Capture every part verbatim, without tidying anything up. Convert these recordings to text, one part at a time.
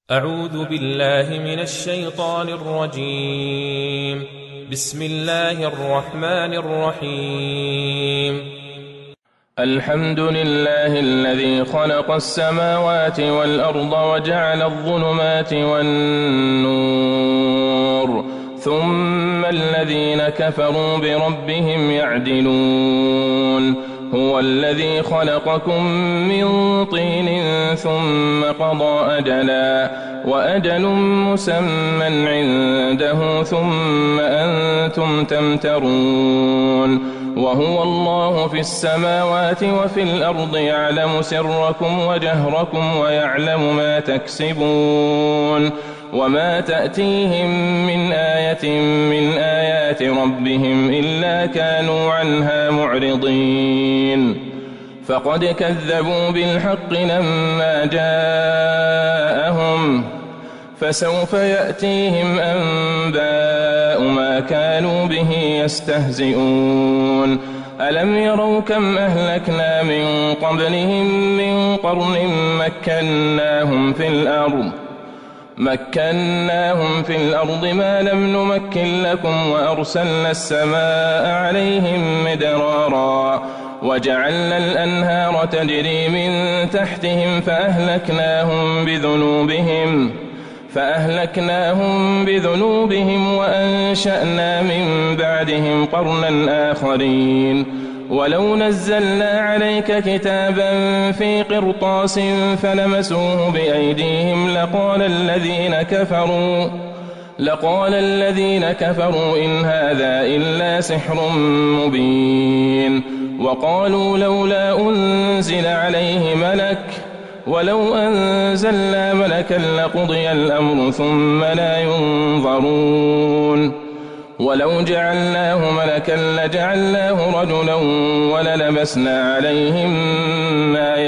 أعوذ بالله من الشيطان الرجيم. بسم الله الرحمن الرحيم. الحمد لله الذي خلق السماوات والأرض وجعل الظلمات والنور ثم الذين كفروا بربهم يعدلون. هو الذي خلقكم من طين ثم قضى أجلا وأجل مسمى عنده ثم أنتم تمترون. وهو الله في السماوات وفي الأرض يعلم سركم وجهركم ويعلم ما تكسبون. وما تأتيهم من آية من آيات ربهم إلا كانوا عنها معرضين. فقد كذبوا بالحق لما جاءهم فسوف يأتيهم أنباء ما كانوا به يستهزئون. ألم يروا كم أهلكنا من قبلهم من قرن مكناهم في الأرض مكناهم في الأرض ما لم نمكن لكم وأرسلنا السماء عليهم مدرارا وجعلنا الأنهار تجري من تحتهم فأهلكناهم بذنوبهم فأهلكناهم بذنوبهم وأنشأنا من بعدهم قرنا آخرين. ولو نزلنا عليك كتابا في قرطاس فلمسوه بأيديهم لقال الذين كفروا لقال الذين كفروا إن هذا إلا سحر مبين. وقالوا لولا أنزل عليه ملك ولو أنزلنا ملكا لقضي الأمر ثم لا ينظرون. ولو جعلناه ملكا لجعلناه رجلا وللبسنا عليهم ما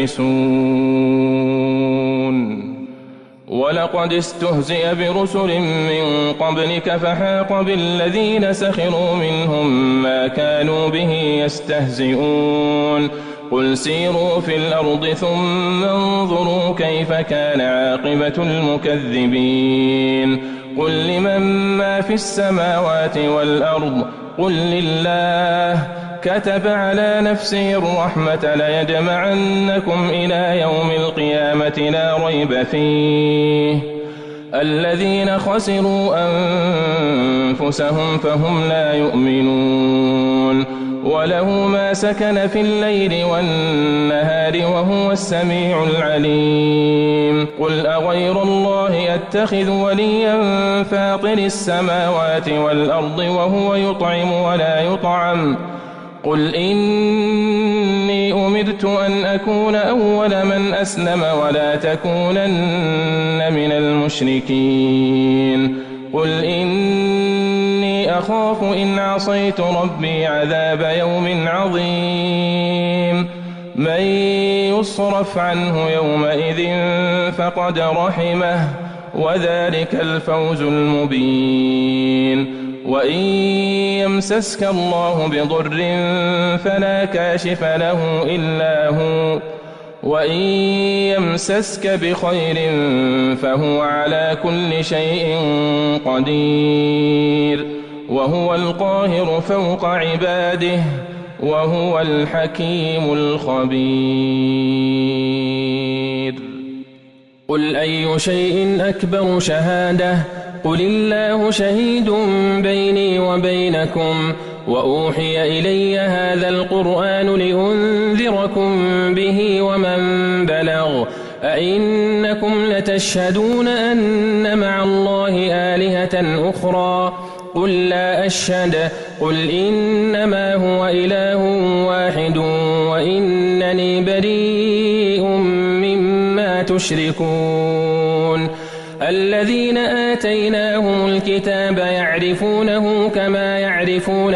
يلبسون. ولقد استهزئ برسل من قبلك فحاق بالذين سخروا منهم ما كانوا به يستهزئون. قل سيروا في الأرض ثم انظروا كيف كان عاقبة المكذبين. قل لمن ما في السماوات والأرض قل لله كتب على نفسه الرحمة ليجمعنكم إلى يوم القيامة لا ريب فيه. الذين خسروا أنفسهم فهم لا يؤمنون. وله ما سكن في الليل والنهار وهو السميع العليم. قل أغير الله أتخذ وليا فاطر السماوات والأرض وهو يطعم ولا يطعم. قل إني أمرت أن أكون أول من أسلم ولا تكونن من المشركين. قل إني أخاف إن عصيت ربي عذاب يوم عظيم. من يصرف عنه يومئذ فقد رحمه وذلك الفوز المبين. وإن يمسسك الله بضر فلا كاشف له إلا هو وإن يمسسك بخير فهو على كل شيء قدير. وهو القاهر فوق عباده وهو الحكيم الخبير. قل أي شيء أكبر شهادة قل الله شهيد بيني وبينكم وأوحي إلي هذا القرآن لأنذركم به ومن بلغ. أئنكم لتشهدون أن مع الله آلهة أخرى قل لا أشهد قل إنما هو إله واحد وإنني بريء مما تشركون. الذين آتيناهم الكتاب يعرفونه كما يعرفون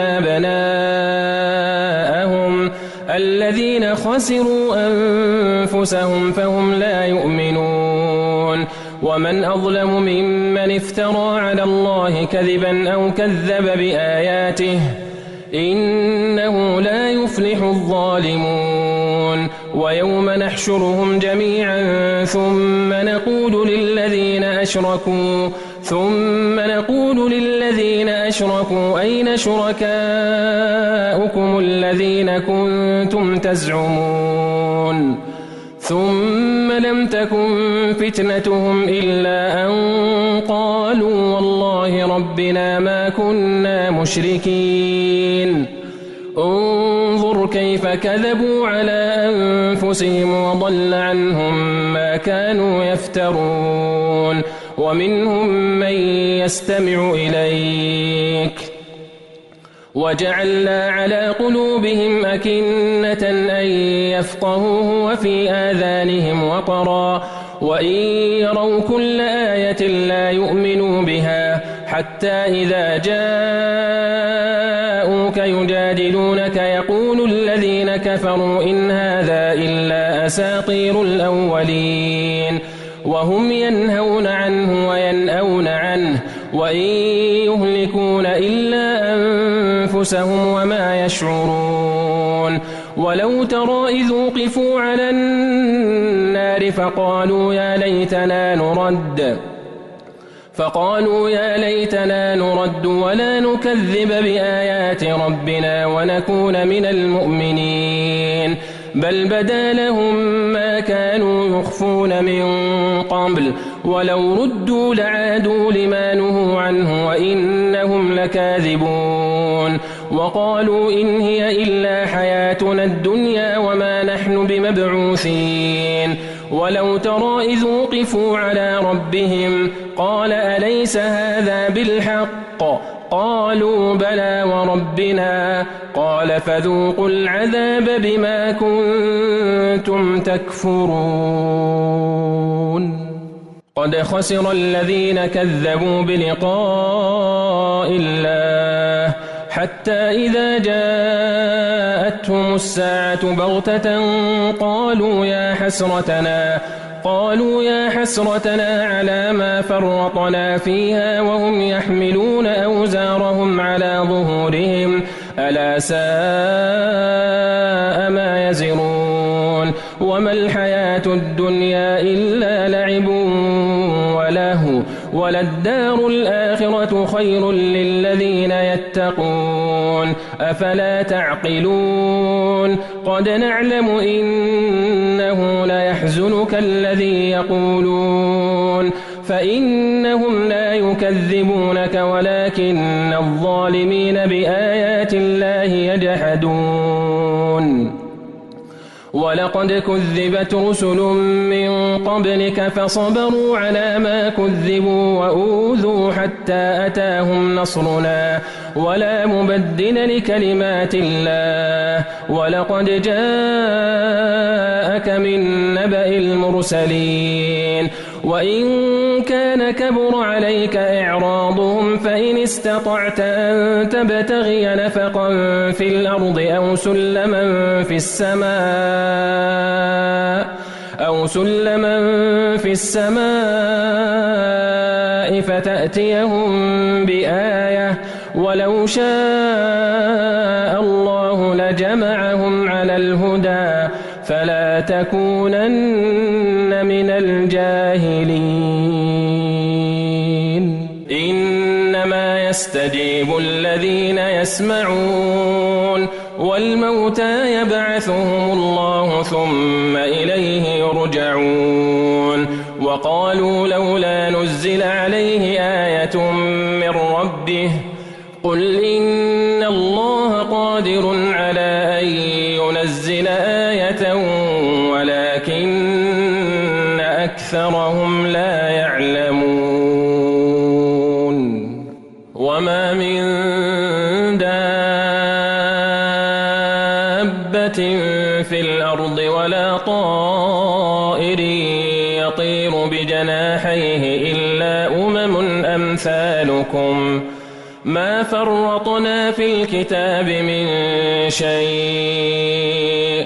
أبناءهم الذين خسروا أنفسهم فهم لا يؤمنون. ومن أظلم ممن افترى على الله كذبا أو كذب بآياته إنه لا يفلح الظالمون ويوم نحشرهم جميعا ثم نقول للذين أشركوا ثم نقول للذين أشركوا أين شركاؤكم الذين كنتم تزعمون ثم لم تكن فتنتهم إلا أن قالوا والله ربنا ما كنا مشركين انظر كيف كذبوا على أنفسهم وضل عنهم ما كانوا يفترون ومنهم من يستمع إليك وجعلنا على قلوبهم أكنة أن يفقهوه وفي آذانهم وقرا وإن يروا كل آية لا يؤمنوا بها حتى إذا جاءوك يجادلونك يقول الذين كفروا إن هذا إلا أساطير الأولين وهم ينهون عنه وينأون عنه وإن يهلكون إلا أنفسهم وما يشعرون ولو ترى إذ وقفوا على النار فقالوا يا ليتنا نرد فقالوا يا ليتنا نرد ولا نكذب بآيات ربنا ونكون من المؤمنين بل بدا لهم ما كانوا يخفون من قبل ولو ردوا لعادوا لما نهوا عنه وإنهم لكاذبون وقالوا إن هي إلا حياتنا الدنيا وما نحن بمبعوثين ولو ترى إذ وقفوا على ربهم قال أليس هذا بالحق قالوا بلى وربنا قال فذوقوا العذاب بما كنتم تكفرون قد خسر الذين كذبوا بلقاء الله حتى إذا جاءتهم الساعة بغتة قالوا يا حسرتنا قالوا يا حسرتنا على ما فرطنا فيها وهم يحملون أوزارهم على ظهورهم ألا ساء ما يزرون وما الحياة الدنيا إلا لعب وله وللدار الآخرة خير للذين يتقون أفلا تعقلون قد نعلم إنه ليحزنك الذي يقولون فإنهم لا يكذبونك ولكن الظالمين بآيات الله يجحدون ولقد كذبت رسل من قبلك فصبروا على ما كذبوا وأوذوا حتى أتاهم نصرنا ولا مبدل لكلمات الله ولقد جاءك من نبأ المرسلين وإن كان كبر عليك إعراضهم فإن استطعت أن تبتغي نفقا في الأرض أو سلما في السماء أو سلما في السماء فتأتيهم بآية ولو شاء الله لجمعهم على الهدى فلا تكونن من الجاهلين إنما يستجيب الذين يسمعون والموتى يبعثهم الله ثم إليه يرجعون وقالوا لولا نزل عليه آية من ربه قل إن الله قادر على أن ينزل آية ولكن أكثرهم لا يعلمون وما من دابة في الأرض ولا طائر يطير بجناحيه إلا أمم أمثالكم ما فرطنا في الكتاب من شيء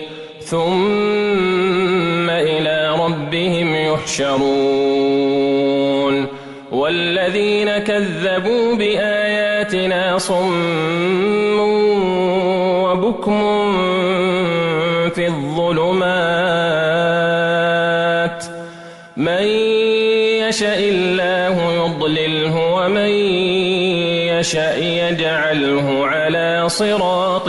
ثم إلى ربهم يحشرون والذين كذبوا بآياتنا صم وبكم في الظلمات من يشاء الله يضلله ومن يشاء يجعله على صراط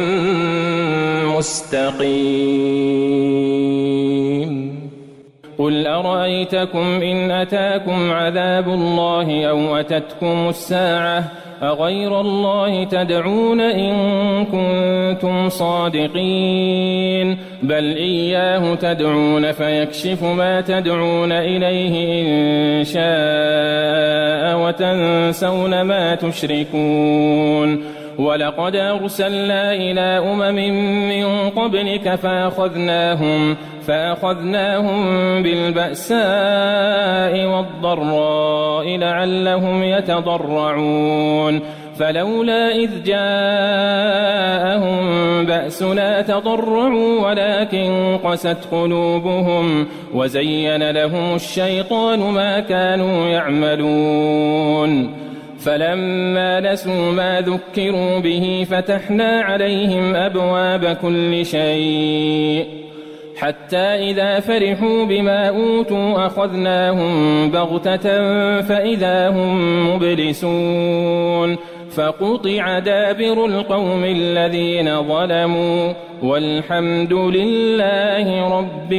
مستقيم قل أرأيتكم إن أتاكم عذاب الله أو أتتكم الساعة أغير الله تدعون إن كنتم صادقين بل إياه تدعون فيكشف ما تدعون إليه إن شاء وتنسون ما تشركون ولقد أرسلنا إلى أمم من قبلك فأخذناهم فأخذناهم بالبأساء والضراء لعلهم يتضرعون فلولا إذ جاءهم بأسنا تضرعوا ولكن قست قلوبهم وزين لهم الشيطان ما كانوا يعملون فلما نسوا ما ذكروا به فتحنا عليهم أبواب كل شيء حتى إذا فرحوا بما أوتوا أخذناهم بغتة فإذا هم مبلسون فقطع دابر القوم الذين ظلموا والحمد لله رب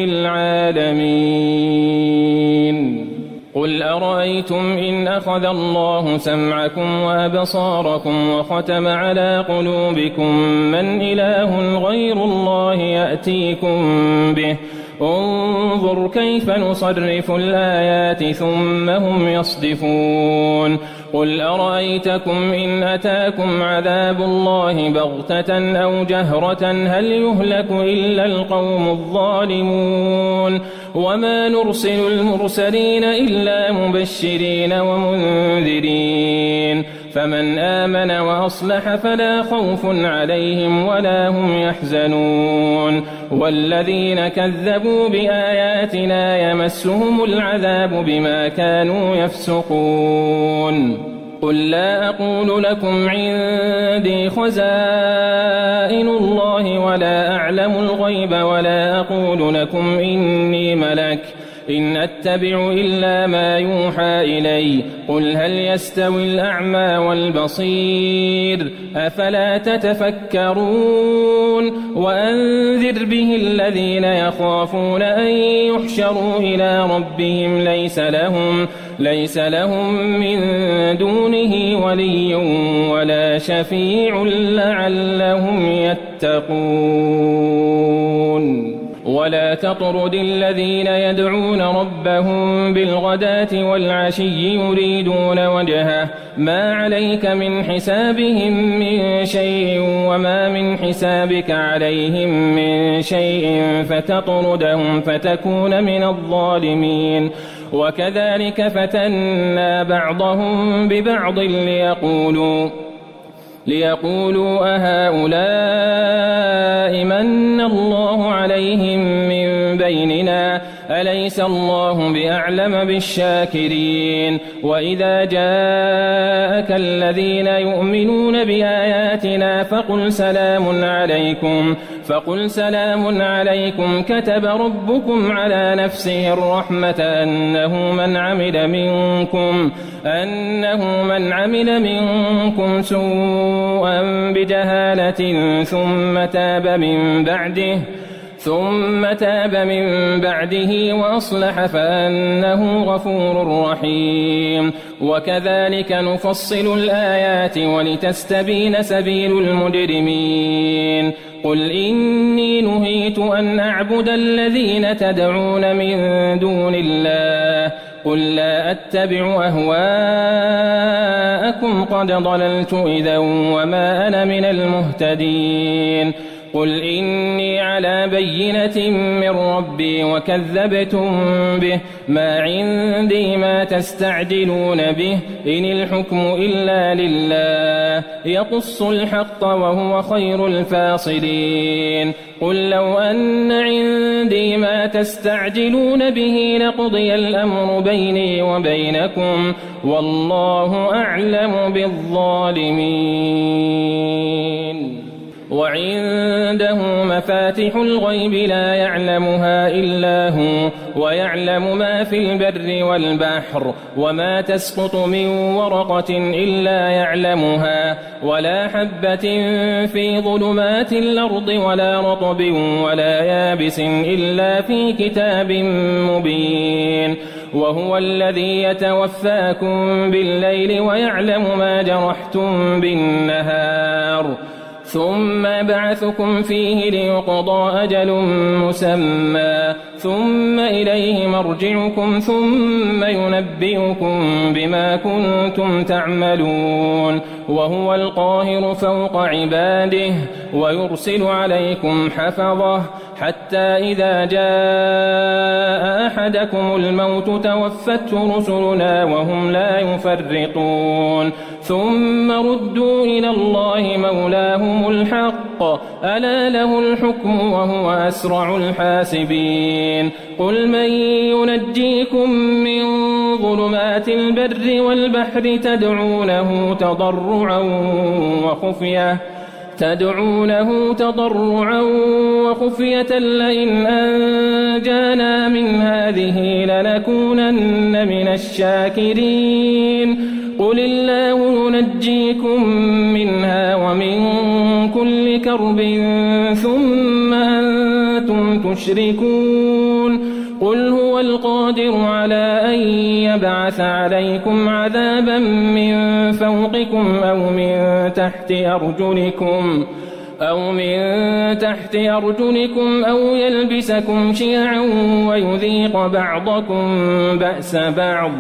العالمين قل أرأيتم إن أخذ الله سمعكم وأبصاركم وختم على قلوبكم من إله غير الله يأتيكم به انظر كيف نصرف الآيات ثم هم يصدفون قل أرأيتكم إن أتاكم عذاب الله بغتة أو جهرة هل يهلك إلا القوم الظالمون وما نرسل المرسلين إلا مبشرين ومنذرين فمن آمن وأصلح فلا خوف عليهم ولا هم يحزنون والذين كذبوا بآياتنا يمسهم العذاب بما كانوا يفسقون قل لا أقول لكم عندي خزائن الله ولا أعلم الغيب ولا أقول لكم إني ملك إن أتبع إلا ما يوحى إلي قل هل يستوي الأعمى والبصير أفلا تتفكرون وأنذر به الذين يخافون أن يحشروا إلى ربهم ليس لهم ليس لهم من دونه ولي ولا شفيع لعلهم يتقون ولا تطرد الذين يدعون ربهم بالغداة والعشي يريدون وجهه ما عليك من حسابهم من شيء وما من حسابك عليهم من شيء فتطردهم فتكون من الظالمين وكذلك فتنا بعضهم ببعض ليقولوا ليقولوا أهؤلاء من الله عليهم من بيننا أليس الله بأعلم بالشاكرين وإذا جاءك الذين يؤمنون بآياتنا فقل سلام عليكم فقل سلام عليكم كتب ربكم على نفسه الرحمة أنه من عمل منكم أنه من عمل منكم سوءا بجهالة ثم تاب من بعده ثم تاب من بعده وأصلح فأنه غفور رحيم وكذلك نفصل الآيات ولتستبين سبيل المجرمين قل إني نهيت أن أعبد الذين تدعون من دون الله قل لا أتبع أهواءكم قد ضللت إذا وما أنا من المهتدين قل إني على بينة من ربي وكذبتم به ما عندي ما تستعجلون به إن الحكم إلا لله يقص الحق وهو خير الفاصلين قل لو أن عندي ما تستعجلون به لقضي الأمر بيني وبينكم والله أعلم بالظالمين وعنده مفاتح الغيب لا يعلمها إلا هو ويعلم ما في البر والبحر وما تسقط من ورقة إلا يعلمها ولا حبة في ظلمات الأرض ولا رطب ولا يابس إلا في كتاب مبين وهو الذي يتوفاكم بالليل ويعلم ما جرحتم بالنهار ثم بعثكم فيه ليقضى أجل مسمى ثم إليه مرجعكم ثم ينبئكم بما كنتم تعملون وهو القاهر فوق عباده ويرسل عليكم حفظه حتى إذا جاء أحدكم الموت توفته رسلنا وهم لا يفرطون ثم ردوا إلى الله مولاهم الحق ألا له الحكم وهو أسرع الحاسبين قل من ينجيكم من ظلمات البر والبحر تدعونه تضرعا وخفية تدعونه تضرعا وخفية لئن أنجانا من هذه لنكونن من الشاكرين قل الله ينجيكم منها ومن كل كرب ثم أنتم تشركون قل هو القادر على أن يبعث عليكم عذابا من فوقكم أو من تحت أرجلكم أو من تحت أرجلكم أو يلبسكم شيعا ويذيق بعضكم بأس بعض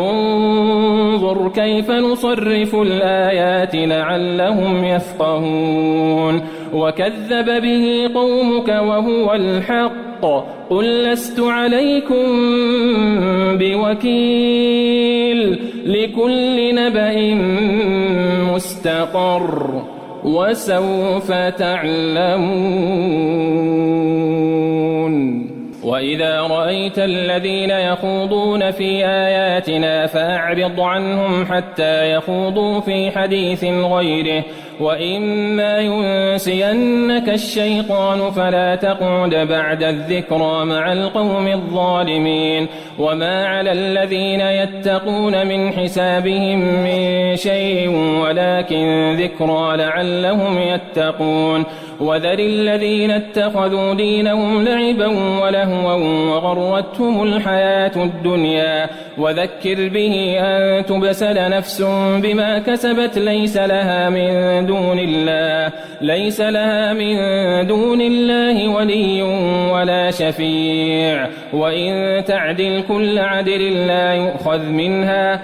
انظر كيف نصرف الآيات لعلهم يفقهون وكذب به قومك وهو الحق قل لست عليكم بوكيل لكل نبأ مستقر وسوف تعلمون وإذا رأيت الذين يخوضون في آياتنا فأعرض عنهم حتى يخوضوا في حديث غيره وإما ينسينك الشيطان فلا تقعد بعد الذكرى مع القوم الظالمين وما على الذين يتقون من حسابهم من شيء ولكن ذكرى لعلهم يتقون وذر الذين اتخذوا دينهم لعبا ولهوا وغرتهم الحياة الدنيا وذكر به أن تبسل نفس بما كسبت ليس لها من دون الله ليس لها من دون الله ولي ولا شفيع وإن تعدل كل عدل لا يؤخذ منها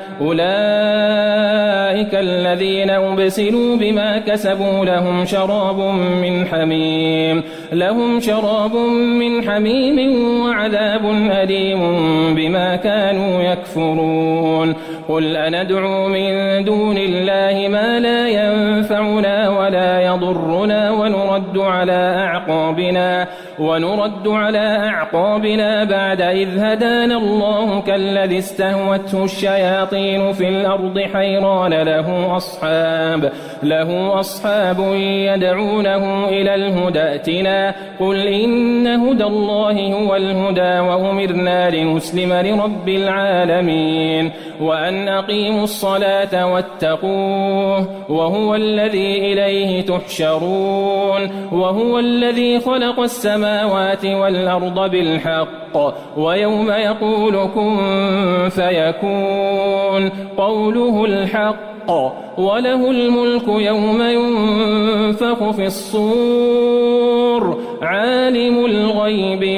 أولئك الذين أبسلوا بما كسبوا لهم شراب من حميم لهم شراب من حميم وعذاب أليم بما كانوا يكفرون قل أندعو من دون الله ما لا ينفعنا ولا يضرنا ونرد على أعقابنا ونرد على أعقابنا بعد إذ هدانا الله كالذي استهوته الشياطين في الأرض حيران له أصحاب له أصحاب يدعونه إلى الهدى ائتنا قل إن هدى الله هو الهدى وأمرنا لنسلم لرب العالمين وأن أقيموا الصلاة واتقوه وهو الذي إليه تحشرون وهو الذي خلق السماوات والأرض بالحق ويوم يقول كن فيكون قوله الحق وله الملك يوم ينفخ في الصور عالم الغيب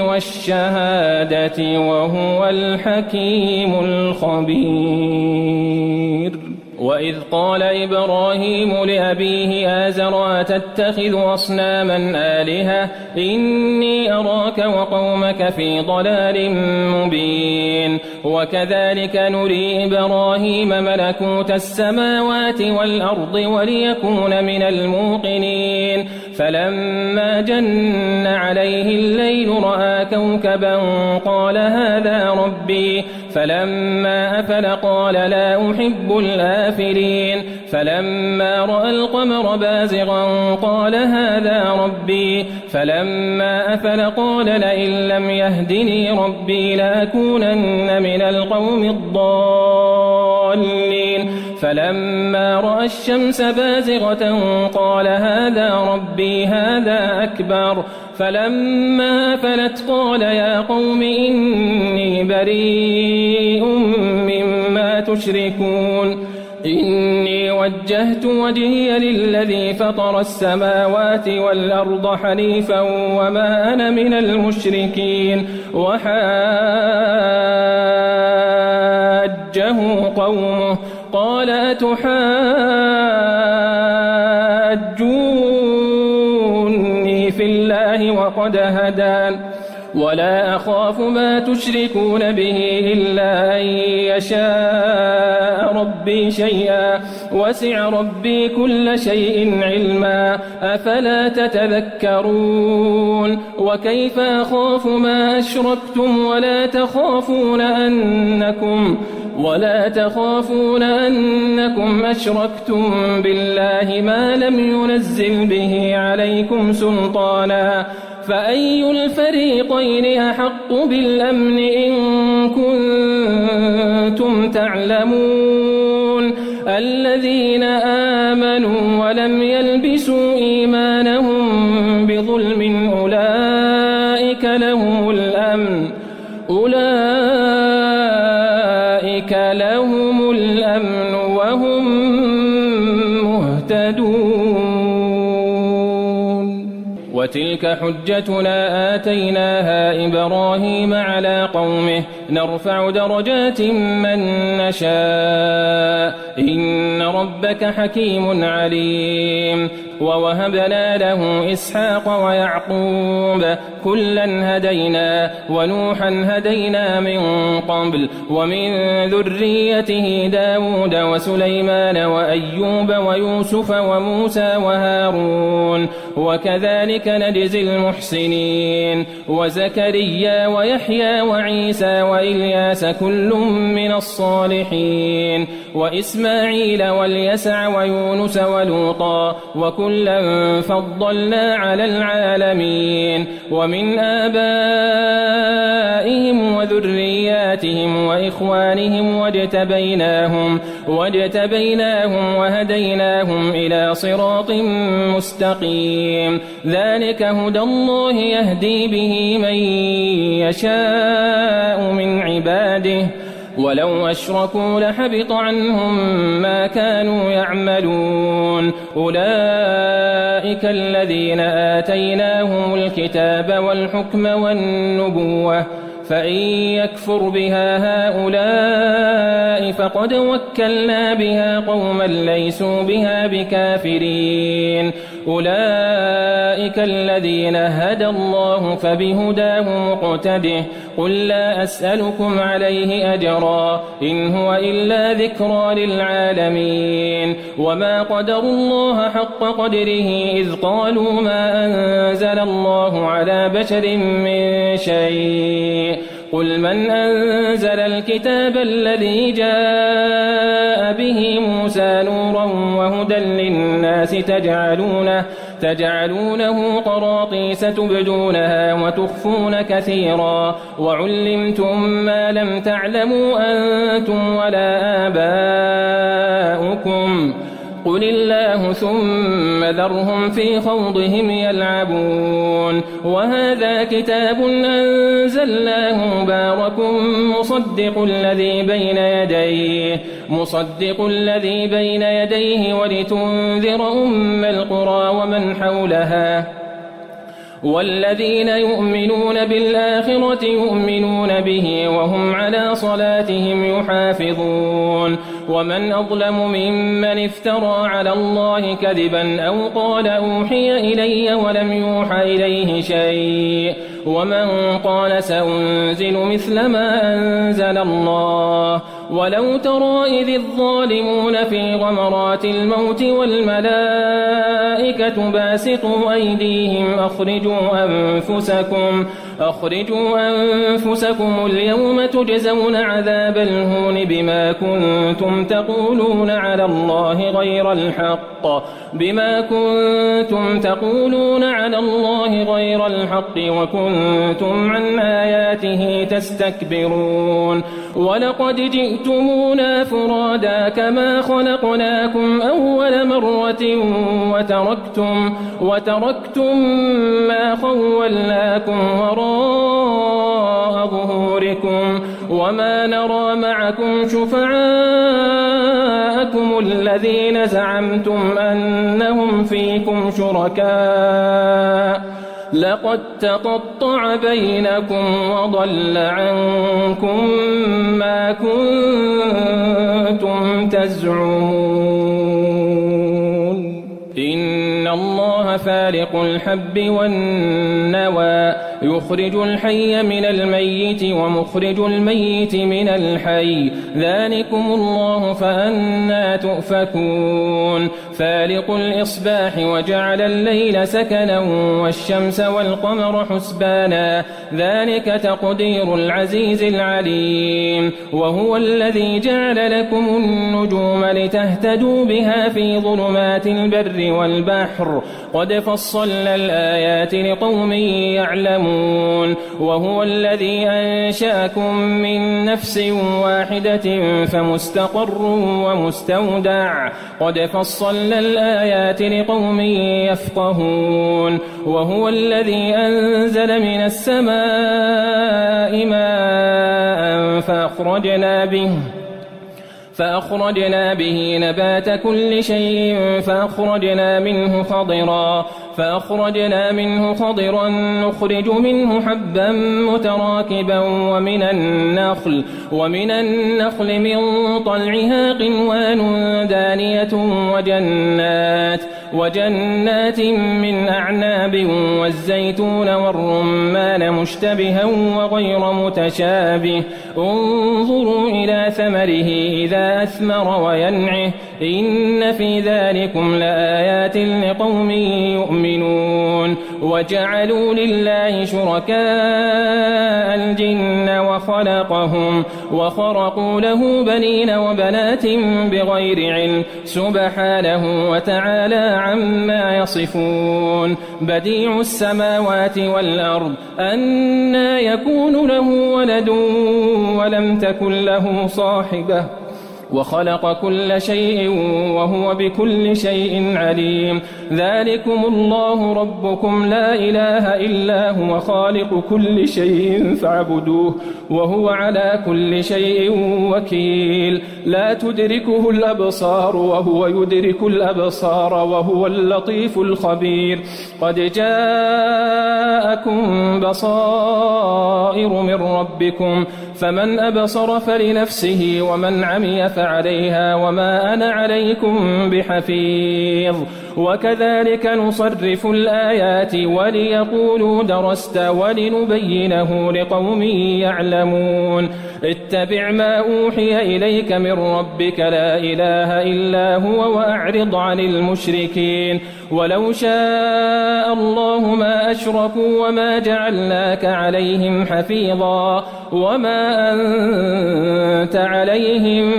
والشهادة وهو الحكيم الخبير. وإذ قال إبراهيم لأبيه آزر أتتخذ أصناما آلهة إني أراك وقومك في ضلال مبين وكذلك نري إبراهيم ملكوت السماوات والأرض وليكون من الموقنين فلما جن عليه الليل رأى كوكبا قال هذا ربي فلما أفل قال لا أحب الآفلين فلما رأى القمر بازغا قال هذا ربي فلما أفل قال لئن لم يهدني ربي لأكونن من القوم الضالين فلما رأى الشمس بازغة قال هذا ربي هذا أكبر فلما أفلت قال يا قوم إني بريء مما تشركون إني وجهت وجهي للذي فطر السماوات والأرض حنيفا وما أنا من المشركين وحاجه قومه قال أتحاجوني في الله وقد هدان ولا أخاف ما تشركون به إلا أن يشاء ربي شيئا وسع ربي كل شيء علما أفلا تتذكرون وكيف أخاف ما أشركتم ولا تخافون أنكم ولا تخافون أنكم أشركتم بالله ما لم ينزل به عليكم سلطانا فأي الفريقين أحق بالأمن إن كنتم تعلمون الذين آمنوا ولم يلبسوا إيمانهم بظلم أولئك لهم الأمن أولئك لهم الأمن وهم مهتدون وتلك حجتنا آتيناها إبراهيم على قومه نرفع درجات من نشاء إن ربك حكيم عليم ووهبنا له إسحاق ويعقوب كلا هدينا ونوحا هدينا من قبل ومن ذريته داود وسليمان وأيوب ويوسف وموسى وهارون وكذلك نجزي المحسنين وزكريا ويحيى وعيسى وإلياس كل من الصالحين وإسماعيل واليسع ويونس ولوطا وكلا فضلنا على العالمين ومن آبائهم وذرياتهم وإخوانهم واجتبيناهم واجتبيناهم وهديناهم إلى صراط مستقيم ذلك هدى الله يهدي به من يشاء من عباده ولو أشركوا لحبط عنهم ما كانوا يعملون أولئك الذين آتيناهم الكتاب والحكم والنبوة فإن يكفر بها هؤلاء فقد وكلنا بها قوما ليسوا بها بكافرين أولئك الذين هدى الله فبهداه مقتده قل لا أسألكم عليه أجرا إن هو إلا ذكرى للعالمين وما قدروا الله حق قدره إذ قالوا ما أنزل الله على بشر من شيء قل من أنزل الكتاب الذي جاء به موسى نورا وهدى للناس تجعلونه, تجعلونه قراطيس تبدونها وتخفون كثيرا وعلمتم ما لم تعلموا أنتم ولا آباؤكم قل الله ثم ذرهم في خوضهم يلعبون وهذا كتاب أنزلناه مبارك مصدق الذي بين يديه مصدق الذي بين يديه ولتنذر أم القرى ومن حولها والذين يؤمنون بالآخرة يؤمنون به وهم على صلاتهم يحافظون ومن أظلم ممن افترى على الله كذبا أو قال أوحي إلي ولم يوحى إليه شيء ومن قال سأنزل مثل ما أنزل الله ولو ترى إذ الظالمون في غمرات الموت والملائكة باسطوا أيديهم أخرجوا أنفسكم أخرجوا أنفسكم اليوم تجزون عذاب الهون بما كنتم تقولون على الله غير الحق بما كنتم تقولون على الله غير الحق وكنتم عن آياته تستكبرون ولقد جئتمونا فرادا كما خلقناكم أول مرة وتركتم وتركتم ما خولناكم وراء ظهوركم وما نرى معكم شفعاءكم الذين زعمتم أنهم فيكم شركاء لقد تقطع بينكم وضل عنكم ما كنتم تزعمون إن الله فالق الحب والنوى يخرج الحي من الميت ومخرج الميت من الحي ذلكم الله فأنى تؤفكون فالق الإصباح وجعل الليل سكنا والشمس والقمر حسبانا ذلك تقدير العزيز العليم وهو الذي جعل لكم النجوم لتهتدوا بها في ظلمات البر والبحر قد فصلنا الآيات لقوم يعلمون وهو الذي أنشأكم من نفس واحدة فمستقر ومستودع قد فصلنا الآيات لقوم يفقهون وهو الذي أنزل من السماء ماء فأخرجنا به فأخرجنا به نبات كل شيء فأخرجنا منه خضرا فأخرجنا منه خضرا نخرج منه حبا متراكبا ومن النخل ومن النخل من طلعها قنوان دانية وجنات وجنات من أعناب والزيتون والرمان مشتبها وغير متشابه انظروا إلى ثمره إذا أثمر وينعه إن في ذلكم لآيات لقوم يؤمنون وجعلوا لله شركاء الجن وخلقهم وخرقوا له بنين وبنات بغير علم سبحانه وتعالى عما يصفون بديع السماوات والأرض أنى يكون له ولد ولم تكن له صاحبة وخلق كل شيء وهو بكل شيء عليم ذلكم الله ربكم لا إله إلا هو خالق كل شيء فاعبدوه وهو على كل شيء وكيل لا تدركه الأبصار وهو يدرك الأبصار وهو اللطيف الخبير قد جاءكم بصائر من ربكم فمن أبصر فلنفسه ومن عمي فعليها وما أنا عليكم بحفيظ وكذلك نصرف الآيات وليقولوا درست ولنبينه لقوم يعلمون اتبع ما أوحي إليك من ربك لا إله إلا هو وأعرض عن المشركين ولو شاء الله ما أشركوا وما جعلناك عليهم حفيظا وما أنت عليهم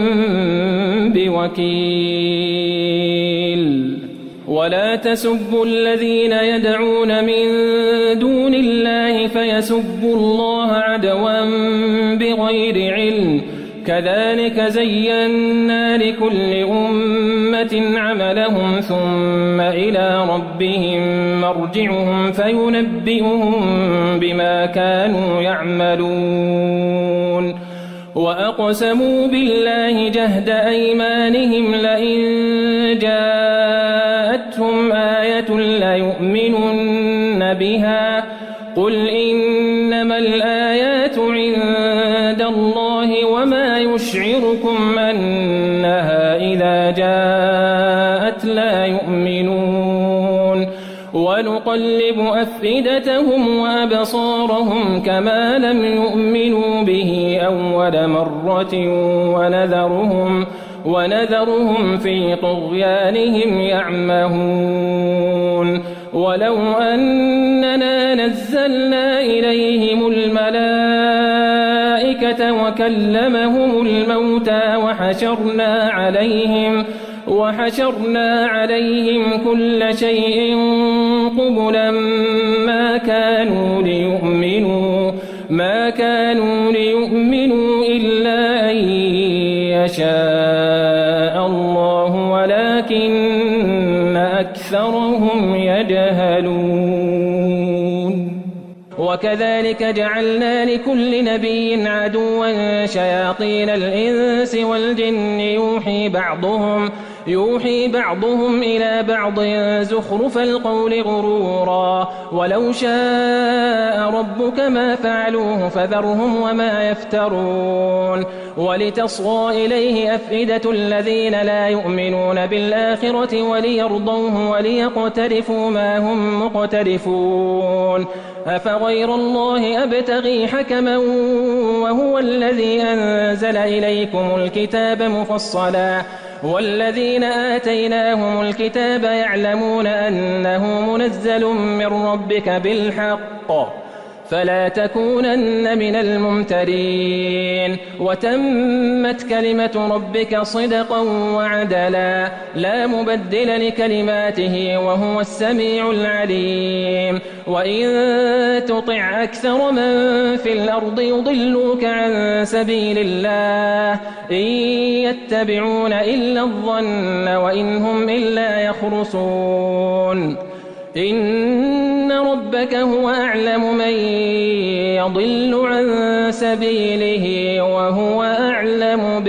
بوكيل ولا تسبوا الذين يدعون من دون الله فيسبوا الله عدوا بغير علم كذلك زينا لكل أمة عملهم ثم إلى ربهم مرجعهم فينبئهم بما كانوا يعملون وأقسموا بالله جهد أيمانهم لئن جاءتهم آية ليؤمنن بها قل إنما الآيات عند الله وما يشعركم أنها إذا جاءت لا يؤمنون ونقلب أفئدتهم وأبصارهم كما لم يؤمنوا به أول مرة ونذرهم, ونذرهم في طغيانهم يعمهون ولو أننا نزلنا إليهم الملائكة وكلمهم الموتى وحشرنا عليهم وحشرنا عليهم كل شيء قبلا ما كانوا ليؤمنوا ما كانوا ليؤمنوا إلا أن يشاء الله ولكن أكثرهم يجهلون وكذلك جعلنا لكل نبي عدوا شياطين الإنس والجن يوحي بعضهم يوحي بعضهم إلى بعض زخرف القول غرورا ولو شاء ربك ما فعلوه فذرهم وما يفترون ولتصغى إليه أفئدة الذين لا يؤمنون بالآخرة وليرضوه وليقترفوا ما هم مقترفون أفغير الله أبتغي حكما وهو الذي أنزل إليكم الكتاب مفصلا والذين آتيناهم الكتاب يعلمون أنه منزل من ربك بالحق فلا تكونن من الممترين وتمت كلمة ربك صدقا وعدلا لا مبدل لكلماته وهو السميع العليم وإن تطع أكثر من في الأرض يضلوك عن سبيل الله إن يتبعون إلا الظن وإن هم إلا يخرصون إن ربك هو أعلم من يضل عن سبيله وهو أعلم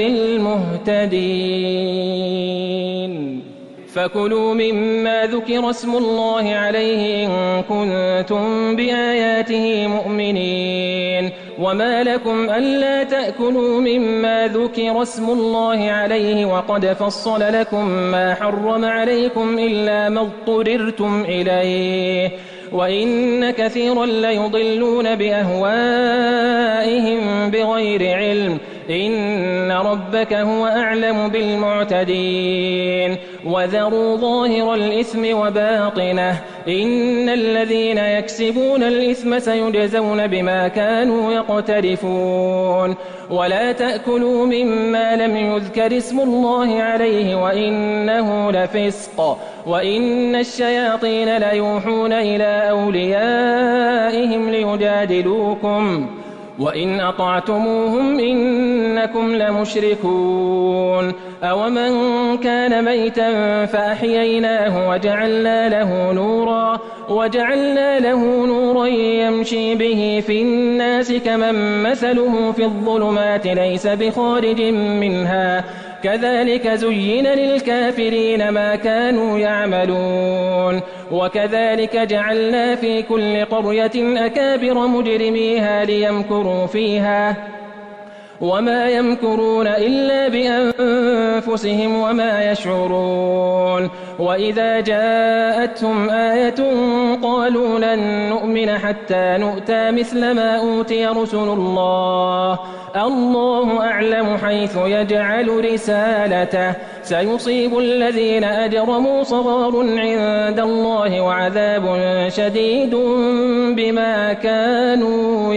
بالمهتدين فكلوا مما ذكر اسم الله عليه إن كنتم بآياته مؤمنين وما لكم ألا تأكلوا مما ذكر اسم الله عليه وقد فصل لكم ما حرم عليكم إلا ما اضطررتم إليه وإن كثيرا ليضلون بأهوائهم بغير علم إن ربك هو أعلم بالمعتدين وذروا ظاهر الإثم وباطنه إن الذين يكسبون الإثم سيجزون بما كانوا يقترفون ولا تأكلوا مما لم يذكر اسم الله عليه وإنه لفسق وإن الشياطين ليوحون إلى أوليائهم ليجادلوكم وإن أطعتموهم إنكم لمشركون أومن كان ميتا فأحييناه وجعلنا له نورا وجعلنا له نورا يمشي به في الناس كمن مثله في الظلمات ليس بخارج منها كذلك زين للكافرين ما كانوا يعملون وكذلك جعلنا في كل قرية أكابر مجرميها ليمكروا فيها وما يمكرون إلا بأنفسهم وما يشعرون وإذا جاءتهم آية قالوا لن نؤمن حتى نؤتى مثل ما أوتي رسل الله الله أعلم حيث يجعل رسالته سيصيب الذين أجرموا صغار عند الله وعذاب شديد بما كانوا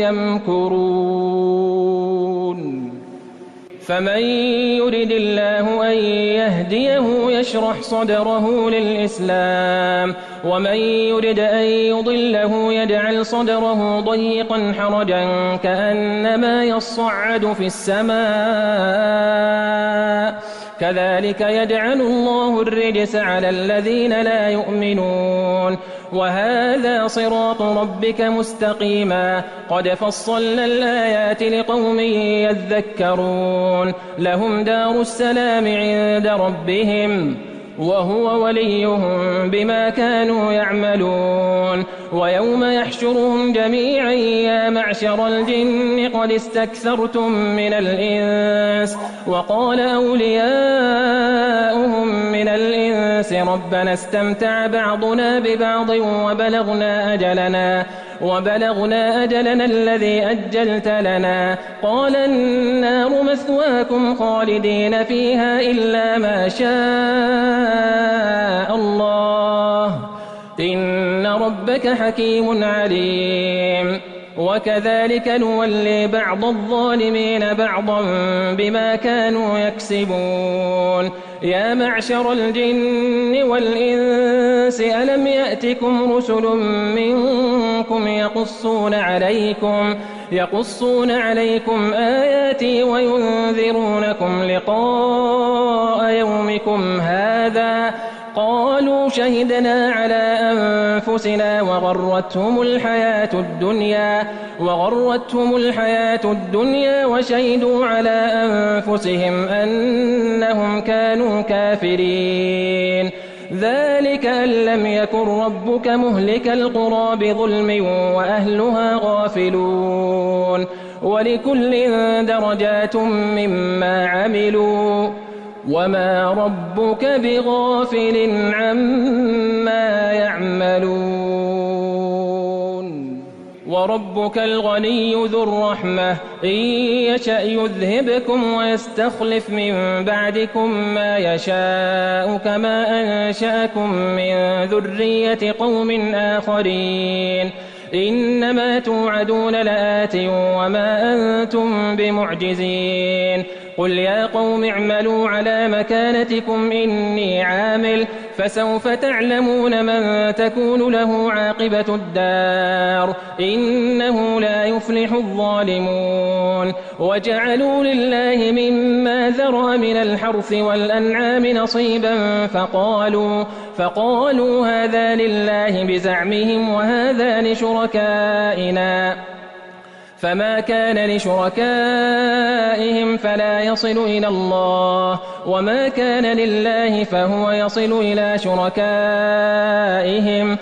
يمكرون فمن يرد الله أن يهديه يشرح صدره للإسلام ومن يرد أن يضله يجعل صدره ضيقا حرجا كأنما يصعد في السماء كذلك يجعل الله الرجس على الذين لا يؤمنون وهذا صراط ربك مستقيما قد فصلنا الآيات لقوم يذكرون لهم دار السلام عند ربهم وهو وليهم بما كانوا يعملون. ويوم يحشرهم جميعا يا معشر الجن قد استكثرتم من الإنس وقال أولياؤهم من الإنس ربنا استمتع بعضنا ببعض وبلغنا أجلنا وبلغنا أجلنا الذي أجلت لنا قال النار مثواكم خالدين فيها إلا ما شاء الله إن ربك حكيم عليم. وكذلك نولي بعض الظالمين بعضا بما كانوا يكسبون. يا معشر الجن والإنس ألم يأتكم رسل منكم يقصون عليكم يقصون عليكم آياتي وينذرونكم لقاء يومكم هذا قالوا شهدنا على أنفسنا وغرتهم الحياة الدنيا وغرتهم الحياة الدنيا وشهدوا على أنفسهم أنهم كانوا كافرين. ذلك أن لم يكن ربك مهلك القرى بظلم وأهلها غافلون. ولكل درجات مما عملوا وما ربك بغافل عما يعملون. وربك الغني ذو الرحمة إن يشأ يذهبكم ويستخلف من بعدكم ما يشاء كما أنشأكم من ذرية قوم آخرين. إنما توعدون لآت وما أنتم بمعجزين. قل يا قوم اعملوا على مكانتكم إني عامل فسوف تعلمون من تكون له عاقبة الدار إنه لا يفلح الظالمون. وجعلوا لله مما ذرأ من الحرث والأنعام نصيبا فقالوا, فقالوا هذا لله بزعمهم وهذا لشركائنا فما كان لشركائهم فلا يصل إلى الله وما كان لله فهو يصل إلى شركائهم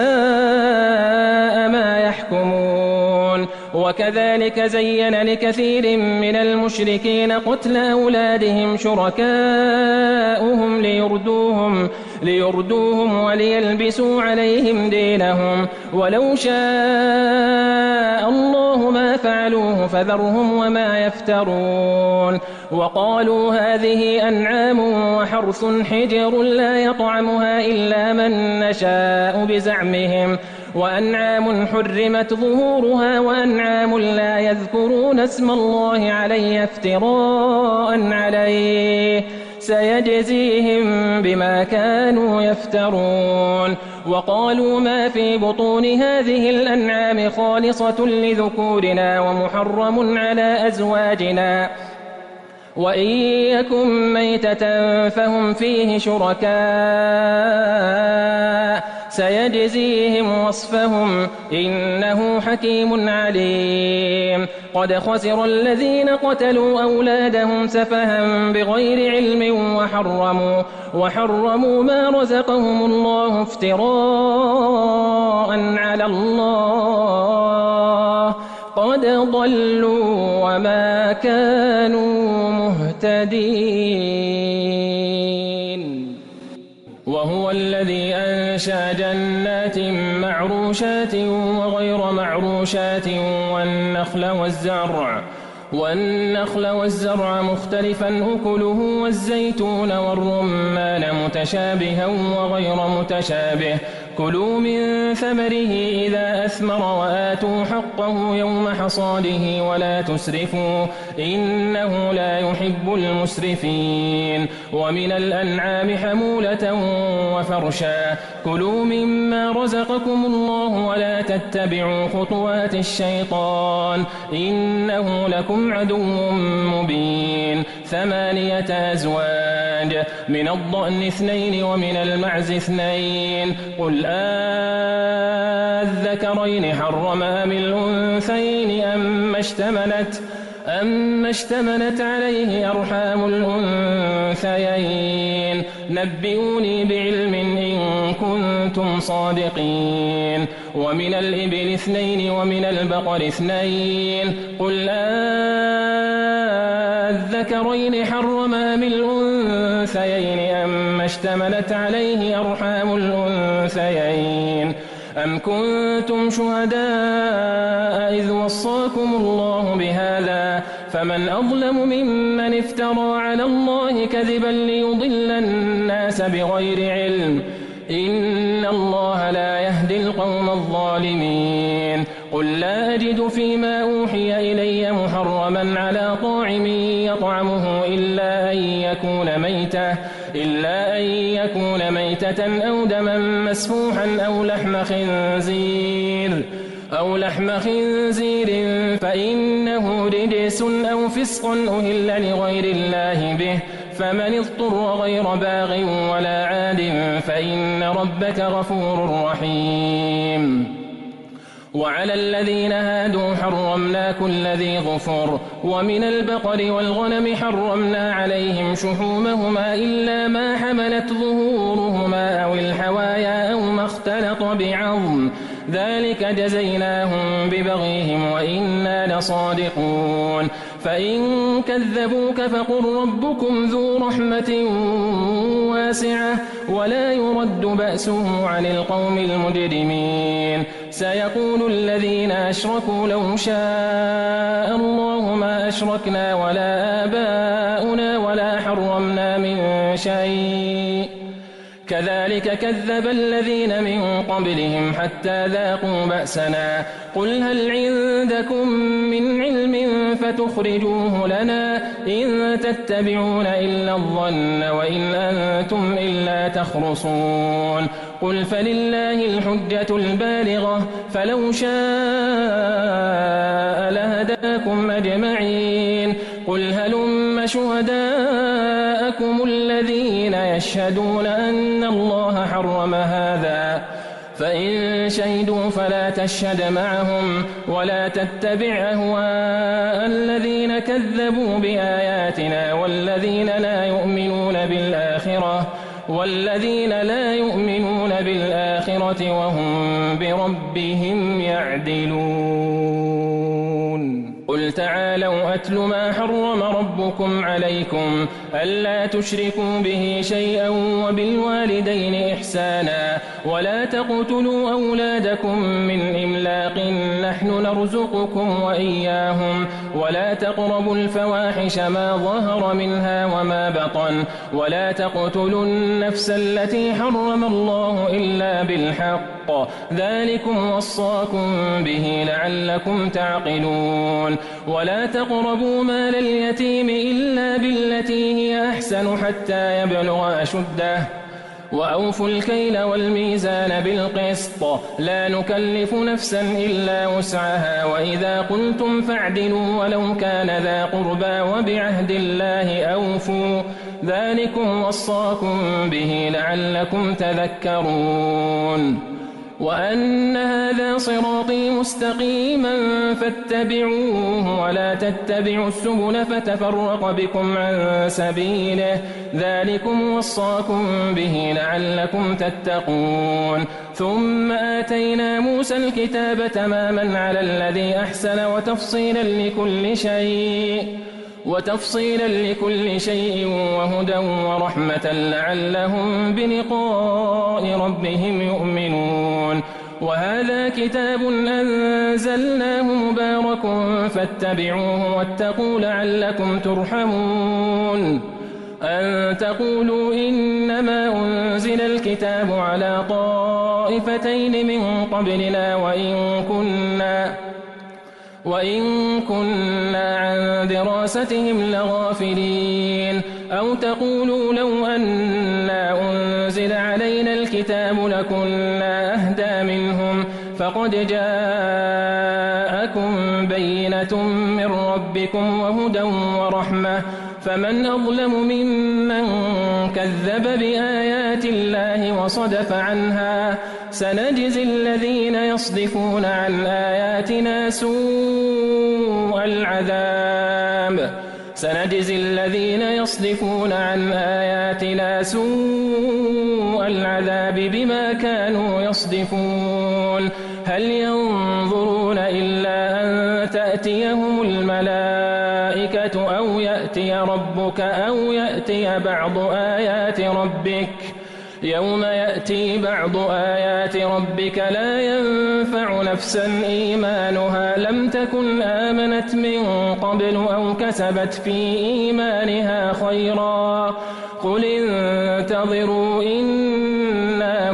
ساء ما يحكمون. وكذلك زين لكثير من المشركين قتل أولادهم شركاؤهم ليردوهم, ليردوهم وليلبسوا عليهم دينهم ولو شاء الله ما فعلوه فذرهم وما يفترون. وقالوا هذه أنعام وحرث حجر لا يطعمها إلا من نشاء بزعمهم وأنعام حرمت ظهورها وأنعام لا يذكرون اسم الله عليه افتراء عليه سيجزيهم بما كانوا يفترون. وقالوا ما في بطون هذه الأنعام خالصة لذكورنا ومحرم على أزواجنا وإن يكن ميتة فهم فيه شركاء سيجزيهم وصفهم إنه حكيم عليم. قد خسر الذين قتلوا أولادهم سفها بغير علم وحرموا, وحرموا ما رزقهم الله افتراء على الله قد ضلوا وما كانوا مهتدين. وهو الذي أنشأ جنات معروشات وغير معروشات والنخل والزرع والنخل والزرع مختلفا أكله والزيتون والرمان متشابها وغير متشابه كلوا من ثمره إذا أثمر وآتوا حقه يوم حصاده ولا تسرفوا إنه لا يحب المسرفين. ومن الأنعام حمولة وفرشا كلوا مما رزقكم الله ولا تتبعوا خطوات الشيطان إنه لكم عدو مبين. ثمانية أزواج من الضأن اثنين ومن المعز اثنين قل أذكرين حرم أم الأنثيين أما اشتملت أما اشتملت عليه أرحام الأنثيين نبئوني بعلم إن كنتم صادقين ومن الإبل اثنين ومن البقر اثنين قل أذكرين حرم أم الأنثيين أم اشتملت عليه أرحام الأنثيين أم كنتم شهداء إذ وصاكم الله بهذا فمن أظلم ممن افترى على الله كذبا ليضل الناس بغير علم إن الله لا يهدي القوم الظالمين قل لا أجد فيما أوحي إلي محرما على طاعم يطعمه إلا أن يكون ميتة إلا أن يكون ميتة أو دما مسفوحا أو لحم خنزير أو لحم خنزير فإنه رجس أو فسق أهل لغير الله به فمن اضطر غير باغ ولا عاد فإن ربك غفور رحيم وعلى الذين هادوا حرمنا كل ذي ظفر ومن البقر والغنم حرمنا عليهم شحومهما إلا ما حملت ظهورهما أو الحوايا أو ما اختلط بعظم ذلك جزيناهم ببغيهم وإنا لصادقون فإن كذبوك فقل ربكم ذو رحمة واسعة ولا يرد بأسه عن القوم المجرمين سيقول الذين أشركوا لو شاء الله ما أشركنا ولا آباؤنا ولا حرمنا من شيء كذلك كذب الذين من قبلهم حتى ذاقوا بأسنا قل هل عندكم من علم فتخرجوه لنا إن تتبعون إلا الظن وإن أنتم إلا تخرصون قل فلله الحجة البالغة فلو شاء لهداكم أجمعين قل هلم شهداءكم الذين يشهدون أن الله حرم هذا فإن شهدوا فلا تشهد معهم ولا تتبع أهواء الذين كذبوا بآياتنا والذين لا يؤمنون بالآخرة والذين لا يؤمنون بالآخرة وهم بربهم يعدلون قل تعالوا أتل ما حرم ربكم عليكم ألا تشركوا به شيئا وبالوالدين إحسانا ولا تقتلوا أولادكم من إملاق نحن نرزقكم وإياهم ولا تقربوا الفواحش ما ظهر منها وما بطن ولا تقتلوا النفس التي حرم الله إلا بالحق ذلكم وصاكم به لعلكم تعقلون ولا تقربوا مال اليتيم إلا بالتي هي أحسن حتى يبلغ أشده وأوفوا الكيل والميزان بالقسط لا نكلف نفسا إلا وسعها وإذا قلتم فاعدلوا ولو كان ذا قربى وبعهد الله أوفوا ذلكم وصاكم به لعلكم تذكرون وأن هذا صراطي مستقيما فاتبعوه ولا تتبعوا السبل فتفرق بكم عن سبيله ذلكم وصاكم به لعلكم تتقون ثم آتينا موسى الكتاب تماما على الذي أحسن وتفصيلا لكل شيء وتفصيلا لكل شيء وهدى ورحمة لعلهم بلقاء ربهم يؤمنون وهذا كتاب أنزلناه مبارك فاتبعوه واتقوا لعلكم ترحمون أن تقولوا إنما أنزل الكتاب على طائفتين من قبلنا وإن كنا وإن كنا عن دراستهم لغافلين أو تقولوا لو أنا أنزل علينا الكتاب لكنا أهدى منهم فقد جاءكم بينة من ربكم وهدى ورحمة فمن أظلم ممن كذب بآيات الله وصدف عنها سنجزي الذين يصدفون عن آياتنا سوء العذاب سنجزي الذين يصدفون عن آياتنا سوء العذاب بما كانوا يصدفون هل ينظرون إلا أن تأتيهم الملائكة أو يأتي ربك أو يأتي بعض آيات ربك يوم يأتي بعض آيات ربك لا ينفع نفسا إيمانها لم تكن آمنت من قبل أو كسبت في إيمانها خيرا قل انتظروا إنا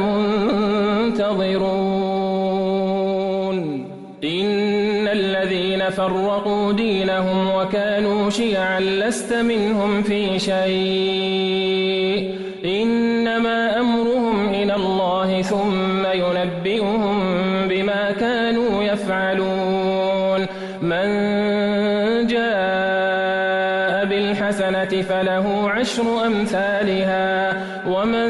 منتظرون إن الذين فرقوا دينهم وكانوا شيعا لست منهم في شيء إنما أمرهم إلى الله ثم ينبئهم بما كانوا يفعلون من جاء بالحسنة فله عشر أمثالها ومن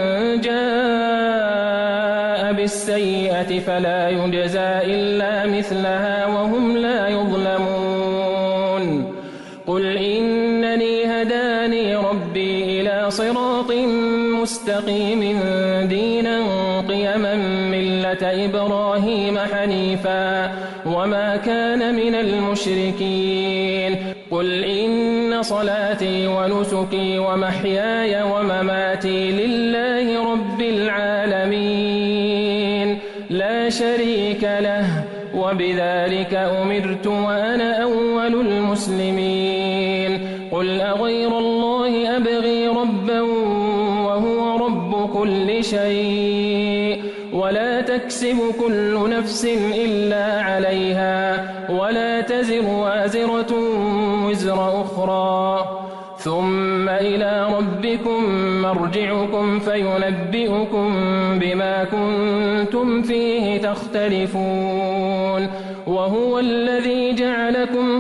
جاء بالسيئة فلا يجزى إلا مثلها وهم لا يظلمون قل إنني هداني ربي إلى صراط مستقيم دينا قيما ملة إبراهيم حنيفا وما كان من المشركين قل إن صلاتي ونسكي ومحياي ومماتي لله رب العالمين لا شريك له وبذلك أمرت وأنا أول المسلمين قل أغير الله أبغي ربا وهو رب كل شيء ولا تكسب كل نفس إلا عليها ولا تزر وازرة وزر أخرى ثم إلى ربكم مرجعكم فينبئكم بما كنتم فيه تختلفون وهو الذي جعلكم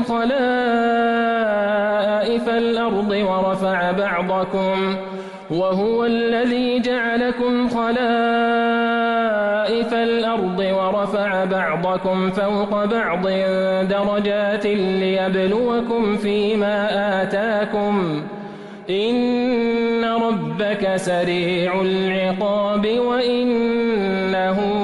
خلائف الأرض ورفع بعضكم وهو الذي جعلكم خلائف الأرض ورفع بعضكم فوق بعض درجات ليبلوكم فيما آتاكم إن ربك سريع العقاب وإنه